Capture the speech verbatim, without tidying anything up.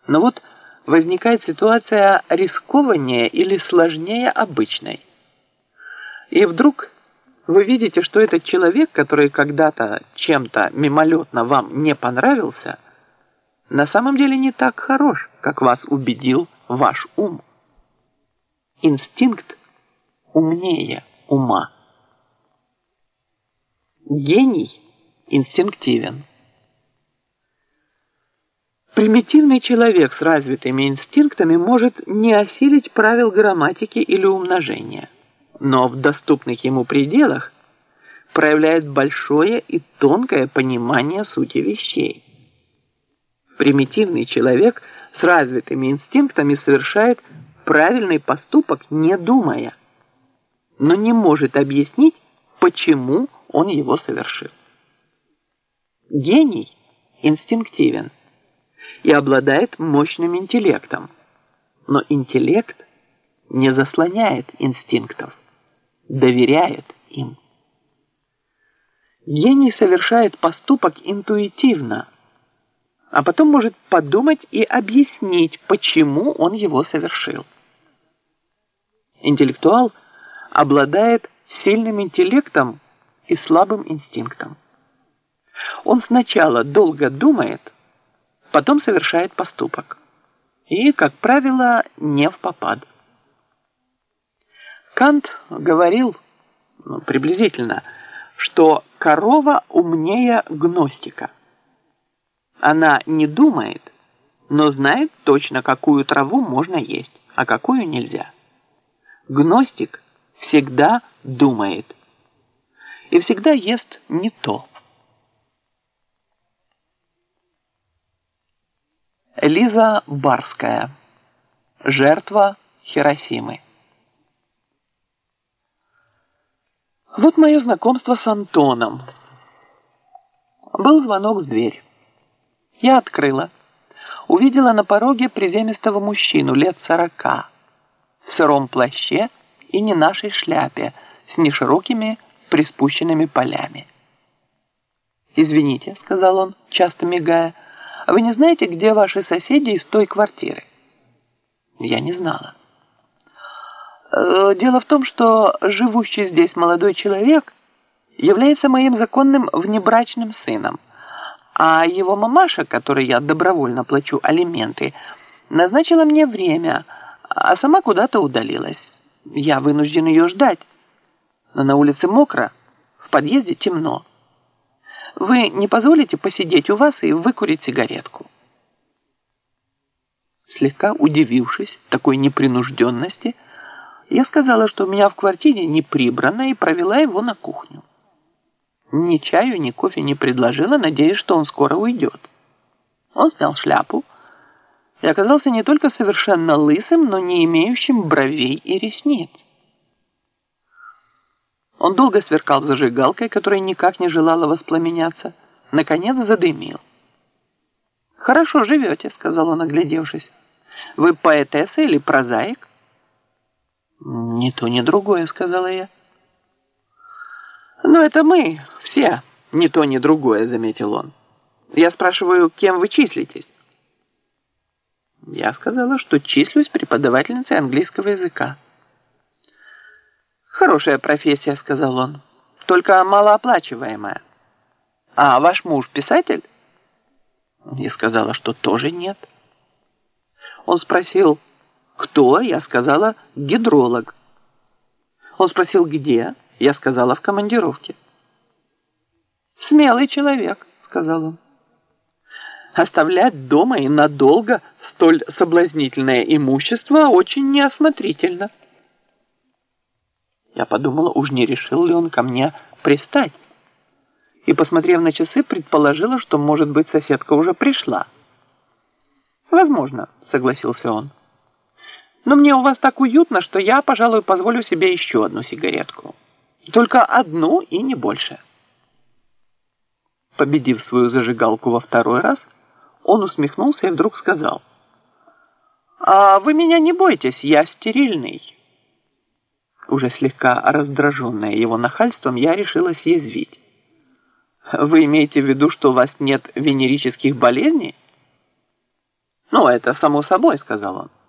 Но вот возникает ситуация рискованнее или сложнее обычной. И вдруг вы видите, что этот человек, который когда-то чем-то мимолетно вам не понравился, на самом деле не так хорош, как вас убедил ваш ум. Инстинкт умнее ума. Гений инстинктивен. Примитивный человек с развитыми инстинктами может не осилить правил грамматики или умножения, но в доступных ему пределах проявляет большое и тонкое понимание сути вещей. Примитивный человек с развитыми инстинктами совершает правильный поступок, не думая, но не может объяснить, почему он его совершил. Гений инстинктивен и обладает мощным интеллектом, но интеллект не заслоняет инстинктов, доверяет им. Гений совершает поступок интуитивно, а потом может подумать и объяснить, почему он его совершил. Интеллектуал обладает сильным интеллектом и слабым инстинктом. Он сначала долго думает, потом совершает поступок. И, как правило, не впопад. Кант говорил, ну, приблизительно, что корова умнее гностика. Она не думает, но знает точно, какую траву можно есть, а какую нельзя. Гностик всегда думает и всегда ест не то. Лиза Барская. Жертва Хиросимы. Вот мое знакомство с Антоном. Был звонок в дверь. Я открыла. Увидела на пороге приземистого мужчину лет сорока, в сыром плаще и не нашей шляпе, с неширокими приспущенными полями. «Извините», — сказал он, часто мигая, — «вы не знаете, где ваши соседи из той квартиры?» Я не знала. «Дело в том, что живущий здесь молодой человек является моим законным внебрачным сыном, а его мамаша, которой я добровольно плачу алименты, назначила мне время, а сама куда-то удалилась. Я вынужден ее ждать. Но на улице мокро, в подъезде темно. Вы не позволите посидеть у вас и выкурить сигаретку?» Слегка удивившись такой непринужденности, я сказала, что у меня в квартире не прибрано, и провела его на кухню. Ни чаю, ни кофе не предложила, надеясь, что он скоро уйдет. Он снял шляпу и оказался не только совершенно лысым, но не имеющим бровей и ресниц. Он долго сверкал зажигалкой, которая никак не желала воспламеняться. Наконец задымил. «Хорошо живете», — сказал он, оглядевшись. «Вы поэтесса или прозаик?» «Ни то, ни другое», — сказала я. «Ну, это мы все, ни то, ни другое», — заметил он. «Я спрашиваю, кем вы числитесь?» Я сказала, что числюсь преподавательницей английского языка. «Хорошая профессия», — сказал он, — «только малооплачиваемая. А ваш муж писатель?» Я сказала, что тоже нет. Он спросил, кто? Я сказала, гидролог. Он спросил, где? Я сказала, в командировке. «Смелый человек», — сказал он. «Оставлять дома и надолго столь соблазнительное имущество очень неосмотрительно». Я подумала, уж не решил ли он ко мне пристать. И, посмотрев на часы, предположила, что, может быть, соседка уже пришла. «Возможно», — согласился он. «Но мне у вас так уютно, что я, пожалуй, позволю себе еще одну сигаретку. Только одну и не больше». Победив свою зажигалку во второй раз, он усмехнулся и вдруг сказал: «А вы меня не бойтесь, я стерильный». Уже слегка раздраженная его нахальством, я решила съязвить. «Вы имеете в виду, что у вас нет венерических болезней?» «Ну, это само собой», — сказал он.